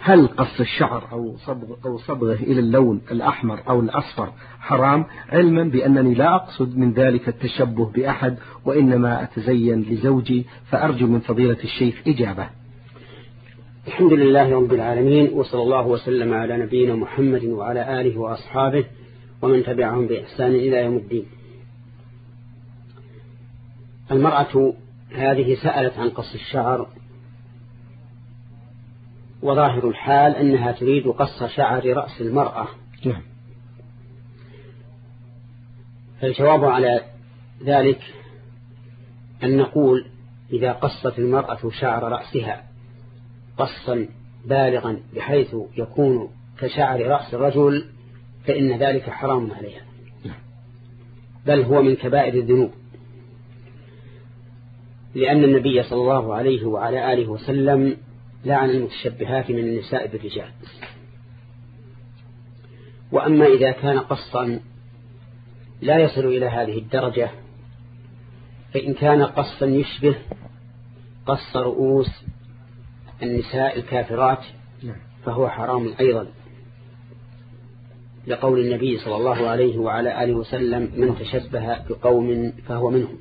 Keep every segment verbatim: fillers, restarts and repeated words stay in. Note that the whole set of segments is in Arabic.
هل قص الشعر أو صبغ أو صبغه إلى اللون الأحمر أو الأصفر حرام، علما بأنني لا أقصد من ذلك التشبه بأحد وإنما أتزين لزوجي، فأرجو من فضيلة الشيخ إجابة. الحمد لله رب العالمين، وصلى الله وسلم على نبينا محمد وعلى آله وأصحابه ومن تبعهم بإحسان إلى يوم الدين. المرأة هذه سألت عن قص الشعر، وظاهر الحال أنها تريد قص شعر رأس المرأة. نعم. فالجواب على ذلك أن نقول إذا قصت المرأة شعر رأسها قصا بالغا بحيث يكون كشعر رأس الرجل فإن ذلك حرام عليها، بل هو من كبائر الذنوب، لأن النبي صلى الله عليه وعلى آله وسلم لعن المتشبهات من النساء بالرجال. وأما إذا كان قصا لا يصل إلى هذه الدرجة، فإن كان قصا يشبه قص رؤوس النساء الكافرات فهو حرام أيضا، لقول النبي صلى الله عليه وعلى آله وسلم: من تشبه بقوم فهو منهم.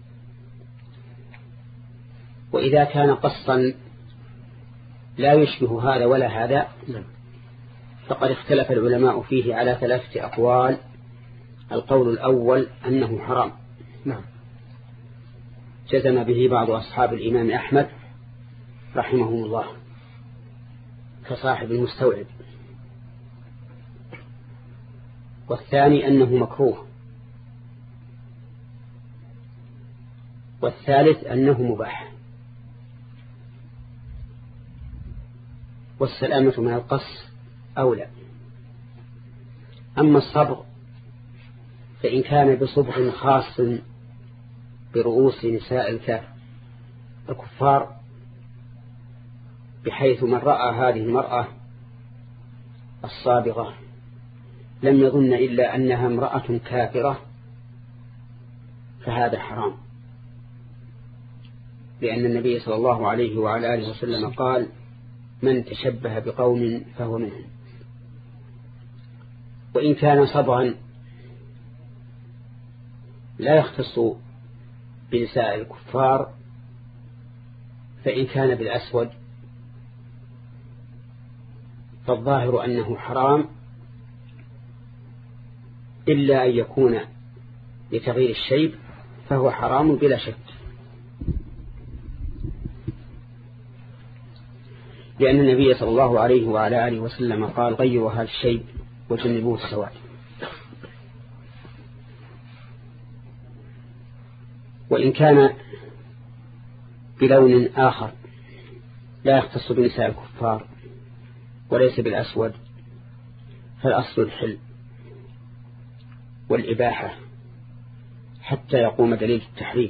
وإذا كان قصا لا يشبه هذا ولا هذا، فقد اختلف العلماء فيه على ثلاثة أقوال. القول الأول أنه حرام، نعم، جزم به بعض أصحاب الإمام أحمد رحمهم الله كصاحب المستوعب. والثاني أنه مكروه، والثالث أنه مباح. والسلامة من القص أولى. أما الصبغ فإن كان بصبغ خاص برؤوس نساء الكفار، بحيث من رأى هذه المرأة الصابغة لم يظن إلا أنها امرأة كافرة، فهذا حرام، لأن النبي صلى الله عليه وعلى آله وسلم قال: من تشبه بقوم فهو منهم. وإن كان صبغا لا يختص بنساء الكفار، فإن كان بالأسود فالظاهر أنه حرام، إلا أن يكون لتغيير الشيب فهو حرام بلا شك، لأن النبي صلى الله عليه وعلى آله وسلم قال: غيروا هذا الشيب وجنبوه السواد. وإن كان بلون آخر لا يختص بنساء الكفار وليس بالأسود، فالأصل الحل والإباحة حتى يقوم دليل التحريم.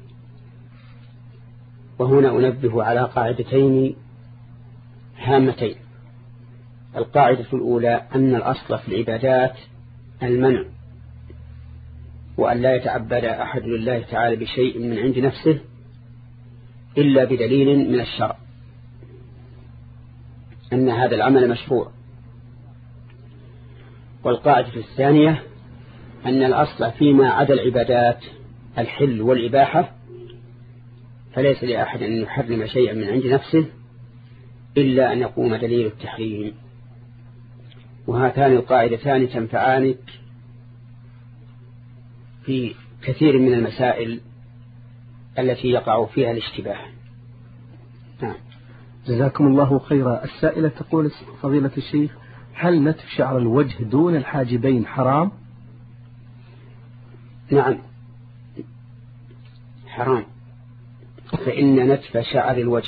وهنا أنبه على قاعدتين هامتين. القاعدة الأولى أن الأصل في العبادات المنع، وأن لا يتعبد أحد لله تعالى بشيء من عند نفسه إلا بدليل من الشرع أن هذا العمل مشروع. والقاعدة الثانية أن الأصل فيما عدا العبادات الحل والإباحة، فليس لأحد أن يحرم شيئا من عند نفسه إلا أن يقوم دليل التحريم. وهاتان القاعدتان تنفعانك في كثير من المسائل التي يقع فيها الاشتباه. نعم. جزاكم الله خيرا. السائلة تقول: فضيلة الشيخ، هل نتف شعر الوجه دون الحاجبين حرام؟ نعم حرام، فإن نتف شعر الوجه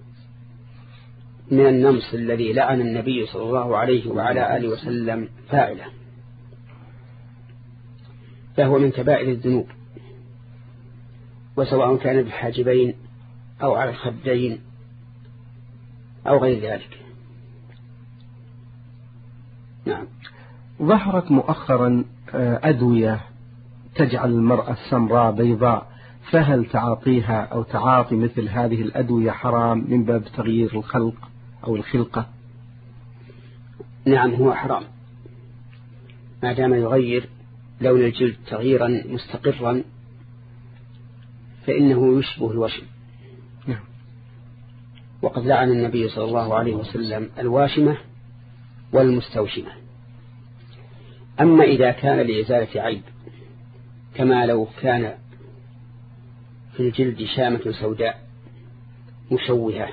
من النمص الذي لعن النبي صلى الله عليه وعلى آله وسلم فاعله، فهو من كبائر الذنوب، وسواء كان بالحاجبين أو على الخدين أو غير ذلك. نعم. ظهرت مؤخرا أدوية تجعل المرأة السمراء بيضاء، فهل تعاطيها أو تعاطي مثل هذه الأدوية حرام من باب تغيير الخلق أو الخلقة؟ نعم هو حرام ما دام يغير لون الجلد تغييرا مستقرا فإنه يشبه الوشم. وقد لعن النبي صلى الله عليه وسلم الواشمة والمستوشمة. أما إذا كان لإزالة عيب كما لو كان في الجلد شامة سوداء مشوهة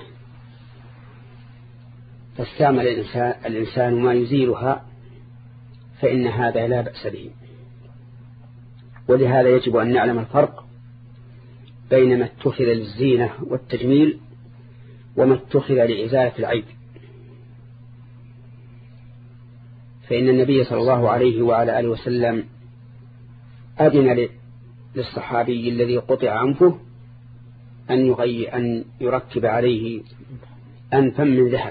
فاستعمل الإنسان, الإنسان ما يزيلها فإن هذا لا بأس به. ولهذا يجب أن نعلم الفرق بين ما اتخذ للزينة والتجميل وما اتخذ لإزالة العيب. فإن النبي صلى الله عليه وعلى آله وسلم أذن للصحابي الذي قطع عنفه أن يغير أن يركب عليه أنفا من ذهب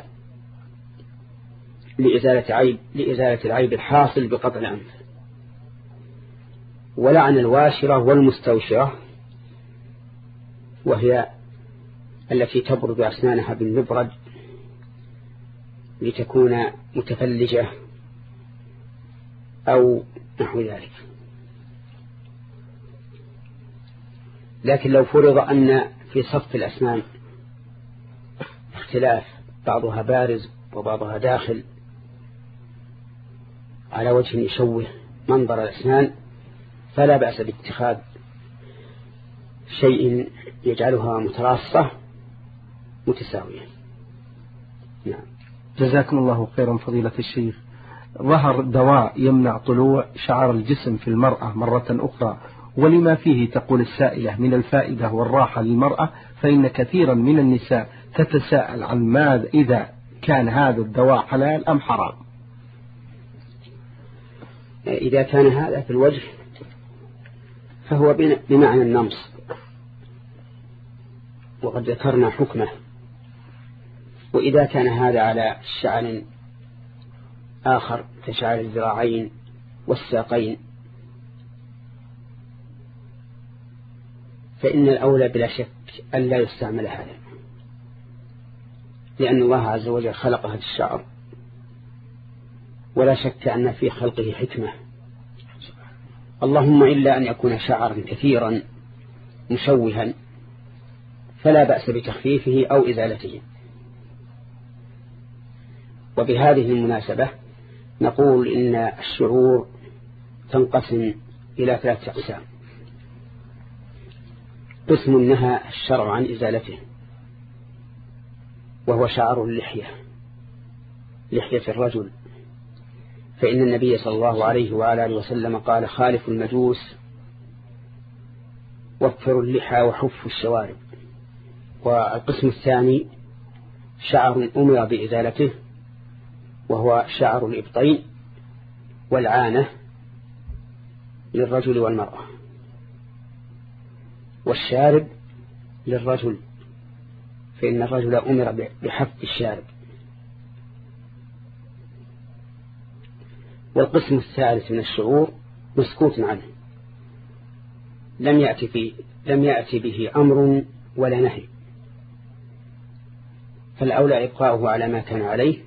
لإزالة عيب لإزالة العيب الحاصل بقطع الأنف. ولعن الواشرة والمستوشرة وهي التي تبرد أسنانها بالمبرد لتكون متفلجة أو نحو ذلك. لكن لو فرض أن في صف الأسنان اختلاف بعضها بارز وبعضها داخل على وجه يشوه منظر الأسنان فلا بأس باتخاذ شيء يجعلها متراصة متساوية. نعم. جزاكم الله خيرا فضيلة الشيخ. ظهر دواء يمنع طلوع شعر الجسم في المرأة مرة أخرى، ولما فيه تقول السائلة من الفائدة والراحة للمرأة، فإن كثيرا من النساء تتساءل عن ماذا إذا كان هذا الدواء حلال أم حرام. إذا كان هذا في الوجه فهو بمعنى النمص وقد ذكرنا حكمه. وإذا كان هذا على شعر آخر كشعر الذراعين والساقين فإن الأولى بلا شك أن لا يستعمل هذا، لأن الله عز وجل خلق هذا الشعر ولا شك أن في خلقه حكمة، اللهم إلا أن يكون شعرا كثيرا مشوها فلا بأس بتخفيفه أو إزالته. وبهذه المناسبة نقول إن الشعور تنقسم إلى ثلاثة أقسام. قسم نهى الشرع عن إزالته وهو شعر اللحية، لحية الرجل، فإن النبي صلى الله عليه وعلى آله وسلم قال خالف المجوس وفروا اللحى وحفوا الشوارب. والقسم الثاني شعر أمر بإزالته وهو شعر الإبطين والعانة للرجل والمرأة، والشارب للرجل فإن الرجل أمر بحف الشارب. والقسم الثالث من الشعور مسكوت عنه لم يأتي فيه لم يأتي به أمر ولا نهي، فالأولى إبقاؤه على ما كان عليه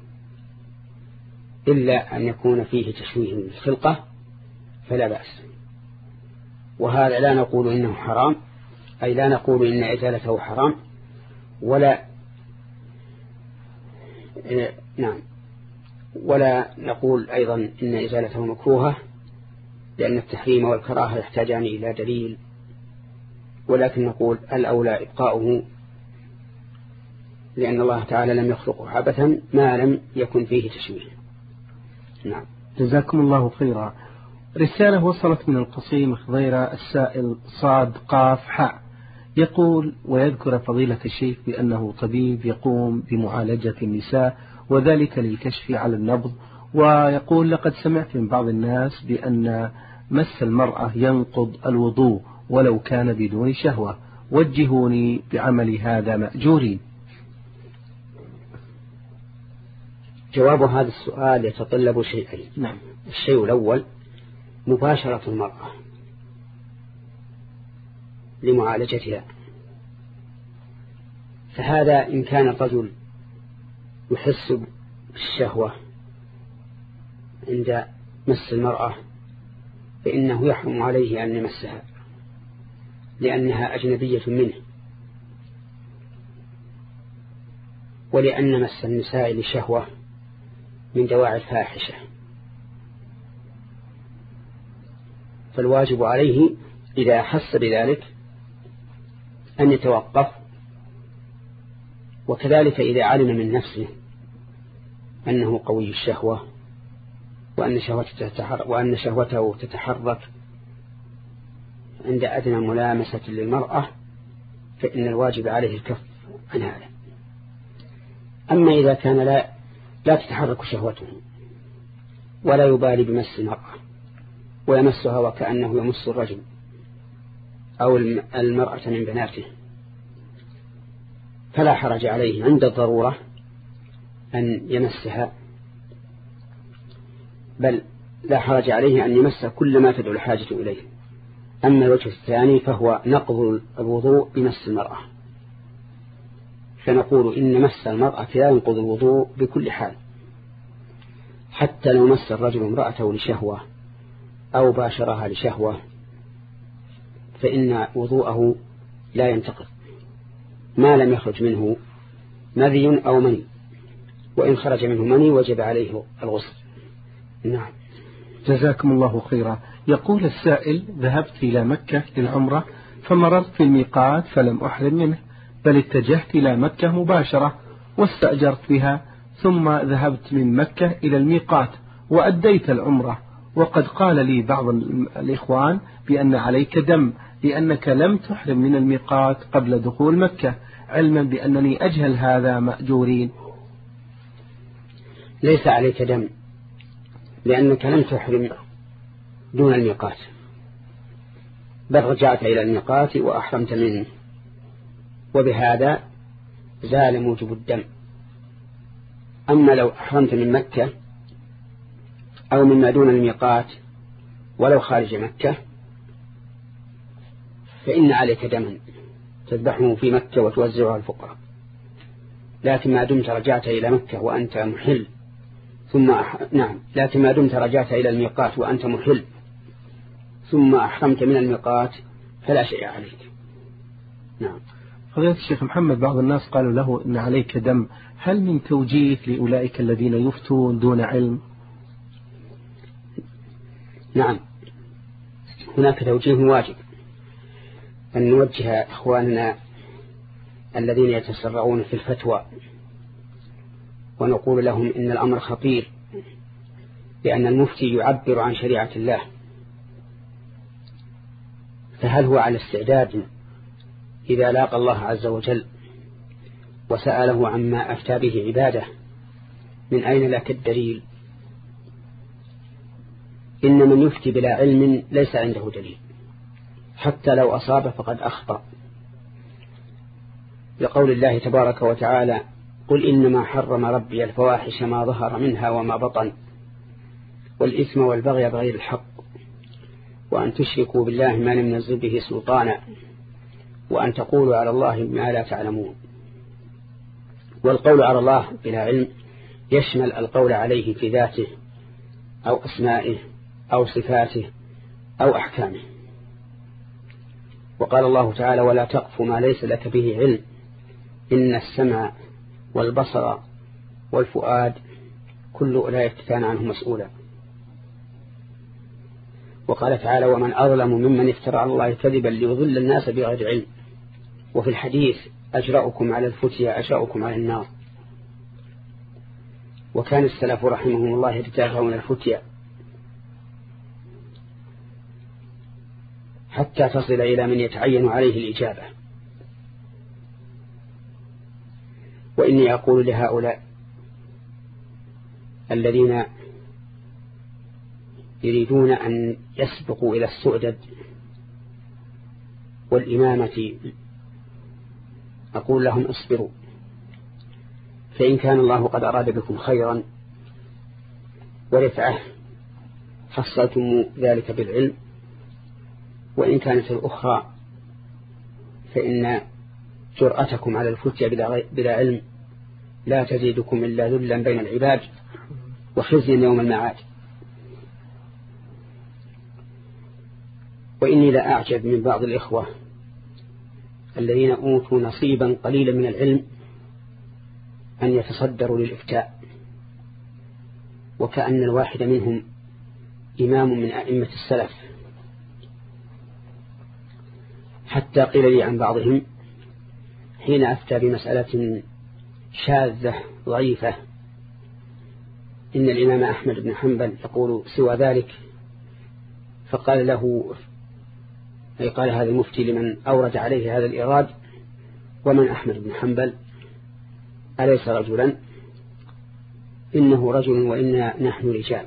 إلا أن يكون فيه تشويه الخلقة فلا بأس. وهذا لا نقول إنه حرام، أي لا نقول إن إزالته حرام ولا إيه نعم ولا نقول أيضا إن إزالته مكروهة، لأن التحريم والكراهة يحتاجان إلى دليل، ولكن نقول الأولى إبقاؤه لأن الله تعالى لم يخلقه عبثا ما لم يكن فيه تشويه. نعم. جزاكم الله خيرا. رسالة وصلت من القصيم خضيرة السائل صاد قاف حاء، يقول ويذكر فضيلة الشيخ بأنه طبيب يقوم بمعالجة النساء وذلك للكشف على النبض، ويقول لقد سمعت من بعض الناس بأن مس المرأة ينقض الوضوء ولو كان بدون شهوة، وجهوني بعمل هذا مأجورين. جواب هذا السؤال يتطلب شيئين. نعم. الشيء الأول مباشرة المرأة لمعالجتها، فهذا إن كان الرجل يحس بالشهوة عند مس المرأة فإنه يحرم عليه أن يمسها لأنها أجنبية منه، ولأن مس النساء لشهوة من دواعي الفاحشة، فالواجب عليه إذا أحس بذلك أن يتوقف، وكذلك إذا علم من نفسه أنه قوي الشهوة وأن شهوته تتحرك, وأن شهوته تتحرك عند أدنى ملامسة للمرأة فإن الواجب عليه الكف عن هذا. أما إذا كان لا, لا تتحرك شهوته ولا يبالي بمس المرأة ويمسها وكأنه يمس الرجل أو المرأة من بناته فلا حرج عليه عند الضرورة أن يمسها، بل لا حرج عليه أن يمس كل ما تدعو الحاجة إليه. أما الوجه الثاني فهو نقض الوضوء بمس المرأة، فنقول إن مس المرأة لا ينقض الوضوء بكل حال، حتى لو مس الرجل امرأته لشهوة أو باشرها لشهوة فإن وضوءه لا ينتقض ما لم يخرج منه مذي أو مني، وإن خرج منه مني وجب عليه الغسل. نعم. جزاكم الله خيرا. يقول السائل: ذهبت إلى مكة للعمرة فمررت في الميقات فلم أحرم منه، بل اتجهت إلى مكة مباشرة واستأجرت بها، ثم ذهبت من مكة إلى الميقات وأديت العمرة، وقد قال لي بعض الإخوان بأن عليك دم لأنك لم تحرم من الميقات قبل دخول مكة، علما بأنني أجهل هذا مأجورين. ليس عليك دم لأنك لم تحرم دون الميقات، بل رجعت إلى الميقات وأحرمت منه، وبهذا زال موجب الدم. أما لو أحرمت من مكة أو مما دون الميقات ولو خارج مكة فإن عليك دما تذبحه في مكة وتوزعه على الفقراء، لكن ما دمت رجعت إلى مكة وأنت محل ثم أح... نعم لكن ما دمت رجعت إلى الميقات وأنت محل ثم أحرمت من الميقات فلا شيء عليك. نعم. فضيلة الشيخ محمد، بعض الناس قالوا له إن عليك دم، هل من توجيه لأولئك الذين يفتون دون علم؟ نعم، هناك توجيه واجب أن نوجه إخواننا الذين يتسرعون في الفتوى ونقول لهم إن الأمر خطير، لأن المفتي يعبر عن شريعة الله، فهل هو على استعداد إذا لاقى الله عز وجل وسأله عما أفتى به عباده من أين لك الدليل؟ إن من يفتي بلا علم ليس عنده دليل، حتى لو أصاب فقد أخطأ، لقول الله تبارك وتعالى: قل إنما حرم ربي الفواحش ما ظهر منها وما بطن والإثم والبغي بغير الحق وأن تشركوا بالله ما لم ينزل به سلطانا وأن تقولوا على الله ما لا تعلمون. والقول على الله بلا علم يشمل القول عليه في ذاته أو أسمائه أو صفاته أو أحكامه. وقال الله تعالى: ولا تقف ما ليس لك به علم إن السمع والبصر والفؤاد كل أولئك كان عنه مسؤولا. وقال تعالى: ومن أظلم ممن افترى على الله كذبا ليضل الناس بغير علم. وفي الحديث: أجرأكم على الفتيا أشاؤكم على النار. وكان السلف رحمهم الله يتجاهلون الفتيا حتى تصل إلى من يتعين عليه الإجابة. وإني أقول لهؤلاء الذين يريدون أن يسبقوا إلى السؤدد والإمامة، أقول لهم: اصبروا، فإن كان الله قد أراد بكم خيرا ورفعه حصلتم ذلك بالعلم، وإن كانت الأخرى فإن جرأتكم على الفتيا بلا علم لا تزيدكم إلا ذلا بين العباد وخزيا يوم المعاد. وإني لا أعجب من بعض الإخوة الذين أوتوا نصيبا قليلا من العلم أن يتصدروا للإفتاء، وكأن الواحد منهم إمام من أئمة السلف، حتى قيل لي عن بعضهم حين أفتى بمسألة شاذة ضعيفة إن الإمام أحمد بن حنبل يقول سوى ذلك، فقال له، أي قال هذا المفتي لمن أورد عليه هذا الإيراد: ومن أحمد بن حنبل؟ أليس رجلا؟ إنه رجل وإنا نحن رجال.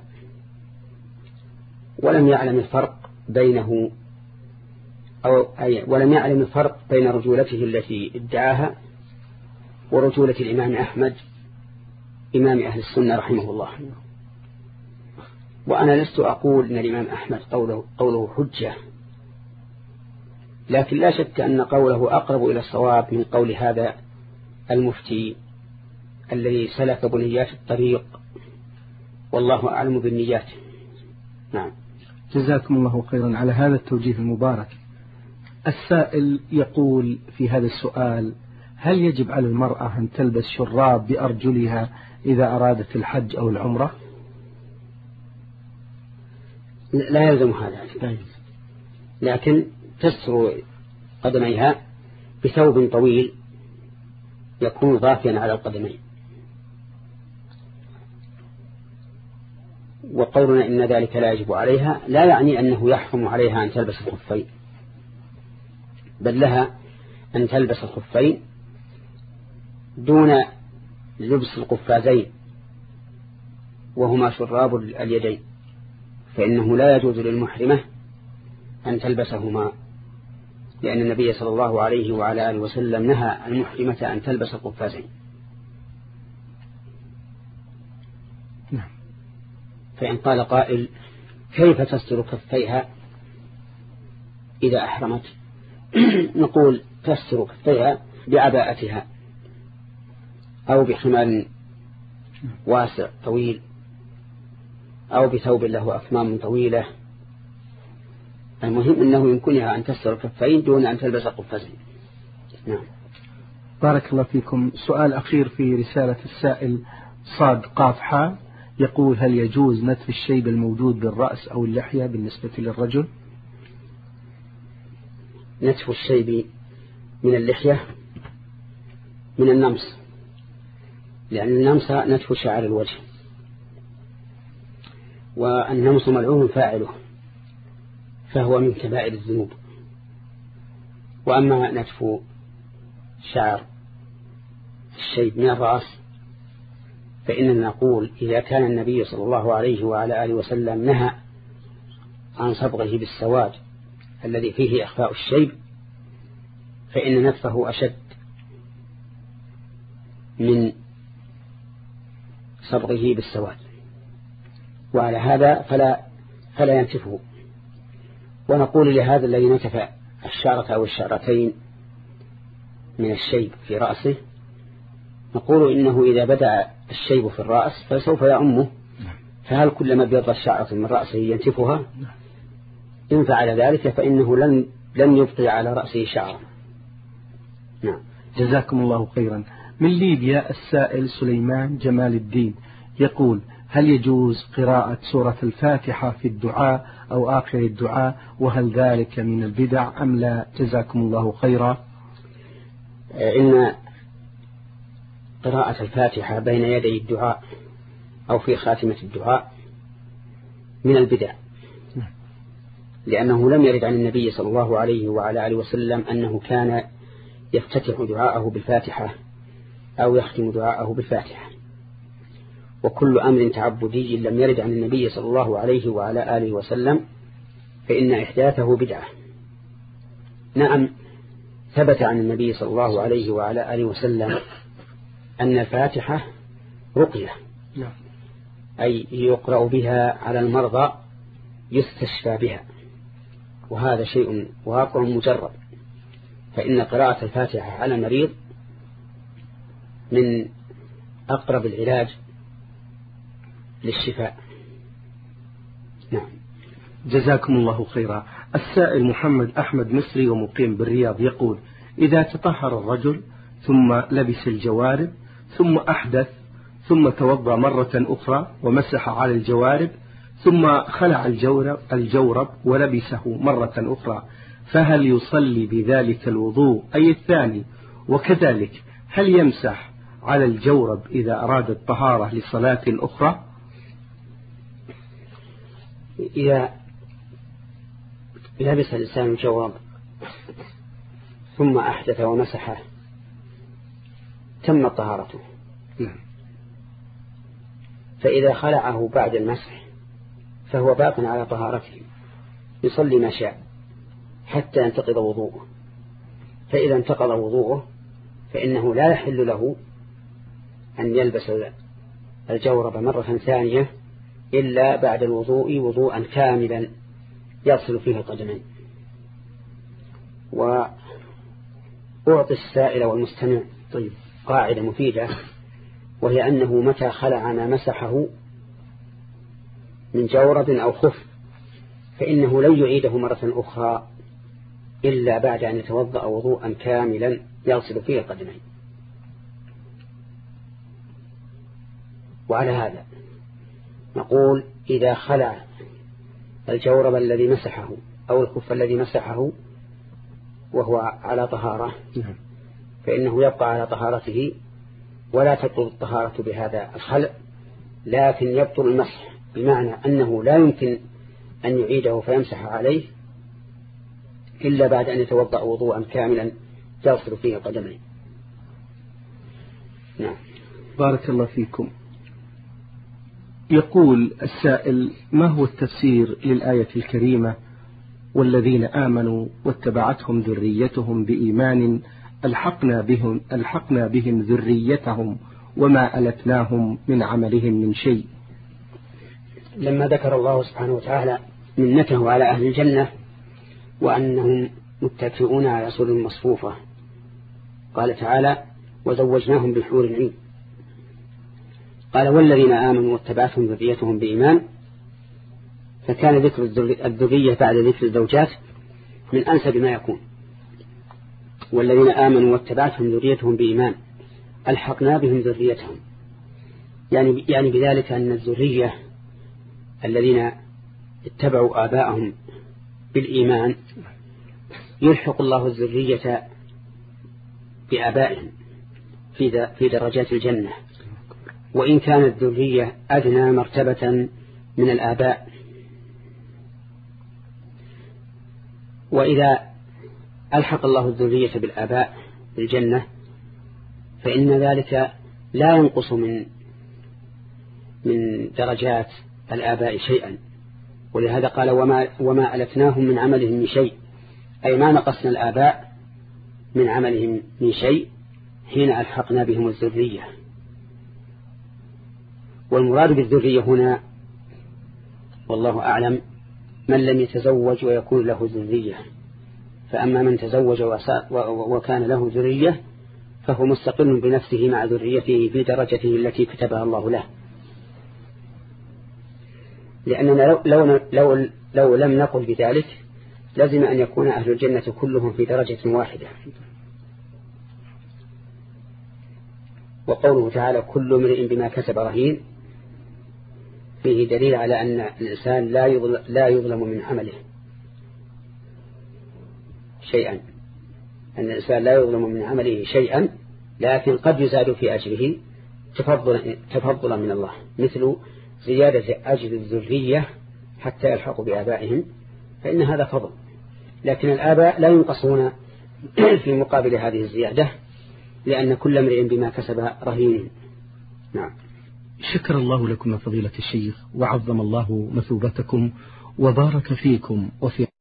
ولم يعلم الفرق بينه أو أي ولم يعلم الفرق بين رجولته التي ادعاها ورجولة الإمام أحمد إمام أهل السنة رحمه الله. وأنا لست أقول أن الإمام أحمد قوله, قوله حجة، لكن لا شك أن قوله أقرب إلى الصواب من قول هذا المفتي الذي سلك بنيات الطريق، والله أعلم بالنيات. نعم. جزاكم الله خيرا على هذا التوجيه المبارك. السائل يقول في هذا السؤال: هل يجب على المرأة أن تلبس شراب بأرجلها إذا أرادت الحج أو العمرة؟ لا يلزم هذا، لكن تستر قدميها بثوب طويل يكون ضافيا على القدمين. وقولنا إن ذلك لا يجب عليها لا يعني أنه يحرم عليها أن تلبس الخفين، بل لها أن تلبس الخفين دون لبس القفازين وهما شراب اليدين، فإنه لا يجوز للمحرمة أن تلبسهما، لأن النبي صلى الله عليه وعلى آله وسلم نهى المحرمة أن تلبس القفازين. فإن قال قائل: كيف تستر كفيها إذا أحرمت؟ نقول: تستر كفيها بعباءتها أو بخمار واسع طويل أو بثوب له أكمام طويلة. المهم أنه يمكنها أن تستر الكفين دون أن تلبس قفازين. نعم. بارك الله فيكم. سؤال أخير في رسالة السائل صاد قافحة، يقول: هل يجوز نتف الشيب الموجود بالرأس أو اللحية بالنسبة للرجل؟ نتف الشيب من اللحية من النمص، لأن النمص نتف شعر الوجه، والنمص ملعون فاعله، فهو من كبائر الذنوب. وأما نتف شعر الشيب من الرأس فإننا نقول: إذا كان النبي صلى الله عليه وعلى آله وسلم نهى عن صبغه بالسواد الذي فيه إخفاء الشيب، فإن نتفه أشد من صبغه بالسواد، وعلى هذا فلا, فلا ينتفه. ونقول لهذا الذي نتف الشعرة أو الشعرتين من الشيب في رأسه، نقول إنه إذا بدأ الشيب في الرأس فسوف يعمه، فهل كلما ابيض الشعرة من رأسه ينتفها؟ إن فعل ذلك فإنه لن لن يبقي على رأسه شعرا. نعم. جزاكم الله خيرا. من ليبيا السائل سليمان جمال الدين يقول: هل يجوز قراءة سورة الفاتحة في الدعاء أو آخر الدعاء، وهل ذلك من البدع أم لا؟ جزاكم الله خيرا. إن قراءة الفاتحة بين يدي الدعاء أو في خاتمة الدعاء من البدع، لأنه لم يرد عن النبي صلى الله عليه وعلى آله وسلم أنه كان يفتتح دعاءه بالفاتحة أو يختم دعاءه بالفاتحة. وكل أمر تعبدي لم يرد عن النبي صلى الله عليه وعلى آله وسلم فإن إحداثه بدعة. نعم، ثبت عن النبي صلى الله عليه وعلى آله وسلم أن الفاتحة رقية، أي يقرأ بها على المرضى يستشفى بها، وهذا شيء واقع مجرد، فإن قراءة الفاتحة على المريض من أقرب العلاج للشفاء. نعم. جزاكم الله خيرا. السائل محمد أحمد مصري ومقيم بالرياض يقول: إذا تطهر الرجل ثم لبس الجوارب ثم أحدث ثم توضأ مرة أخرى ومسح على الجوارب ثم خلع الجورب, الجورب ولبسه مرة أخرى، فهل يصلي بذلك الوضوء أي الثاني؟ وكذلك هل يمسح على الجورب إذا أراد الطهارة لصلاة أخرى؟ إذا لبس الإنسان الجورب ثم أحدث ومسحه تم طهارته. فإذا خلعه بعد المسح فهو باق على طهارته، يصلي ما شاء حتى ينتقض وضوءه. فإذا انتقض وضوءه فإنه لا يحل له أن يلبس الجورب مرة ثانية إلا بعد الوضوء وضوءا كاملا يصل فيه القدمين. وأعطي السائل والمستمع طيب قاعدة مفيدة، وهي أنه متى خلع ما مسحه من جورب أو خف فإنه لن يعيده مرة أخرى إلا بعد أن يتوضأ وضوءا كاملا يغسل فيه القدمين. وعلى هذا نقول: إذا خلع الجورب الذي مسحه أو الخف الذي مسحه وهو على طهارة فإنه يبقى على طهارته ولا تبطل الطهارة بهذا الخلع، لكن يبطل المسح، بمعنى أنه لا يمكن أن يعيده فيمسح عليه إلا بعد أن يتوضأ وضوءا كاملا يغسل فيه القدمين. نعم. بارك الله فيكم. يقول السائل: ما هو التفسير للآية الكريمة: والذين آمنوا واتبعتهم ذريتهم بإيمان ألحقنا بهم, ألحقنا بهم ذريتهم وما ألتناهم من عملهم من شيء؟ لما ذكر الله سبحانه وتعالى منته على أهل الجنة وأنهم متكئون على سرر مصفوفة، قال تعالى: وزوجناهم بحور عين. قال: والذين آمنوا واتبعتهم ذريتهم بإيمان، فكان ذكر الذرية بعد ذكر الزوجات من أنسب ما يكون. والذين آمنوا واتبعتهم ذريتهم بإيمان ألحقنا بهم ذريتهم، يعني يعني بذلك أن الذرية الذين اتبعوا آباءهم بالإيمان يلحق الله الذرية بآبائهم في في درجات الجنة، وإن كانت الذرية أدنى مرتبة من الآباء. وإذا ألحق الله الذرية بالآباء بالجنة فإن ذلك لا ينقص من من درجات الآباء شيئا، ولهذا قال: وما, وما ألتناهم من عملهم من شيء، أي ما نقصنا الآباء من عملهم من شيء حين ألحقنا بهم الذرية. والمراد بالذرية هنا والله أعلم من لم يتزوج ويكون له ذرية، فأما من تزوج وكان له ذرية فهو مستقل بنفسه مع ذريته في درجته التي كتبها الله له، لأننا لو, لو, لو, لو لم نقل بذلك لازم أن يكون أهل الجنة كلهم في درجة واحدة. وقوله تعالى: كل امرئ بما كسب رهين، فيه دليل على أن الإنسان لا يظلم, لا يظلم من عمله شيئا، أن الإنسان لا يظلم من عمله شيئا، لكن قد يزاد في أجره تفضلا, تفضلا من الله، مثل زيادة أجر الذرية حتى يلحقوا بآبائهم، فإن هذا فضل، لكن الآباء لا ينقصون في مقابل هذه الزيادة، لأن كل امرئ بما كسب رهين. نعم. شكر الله لكم فضيلة الشيخ، وعظم الله مثوبتكم وبارك فيكم وفي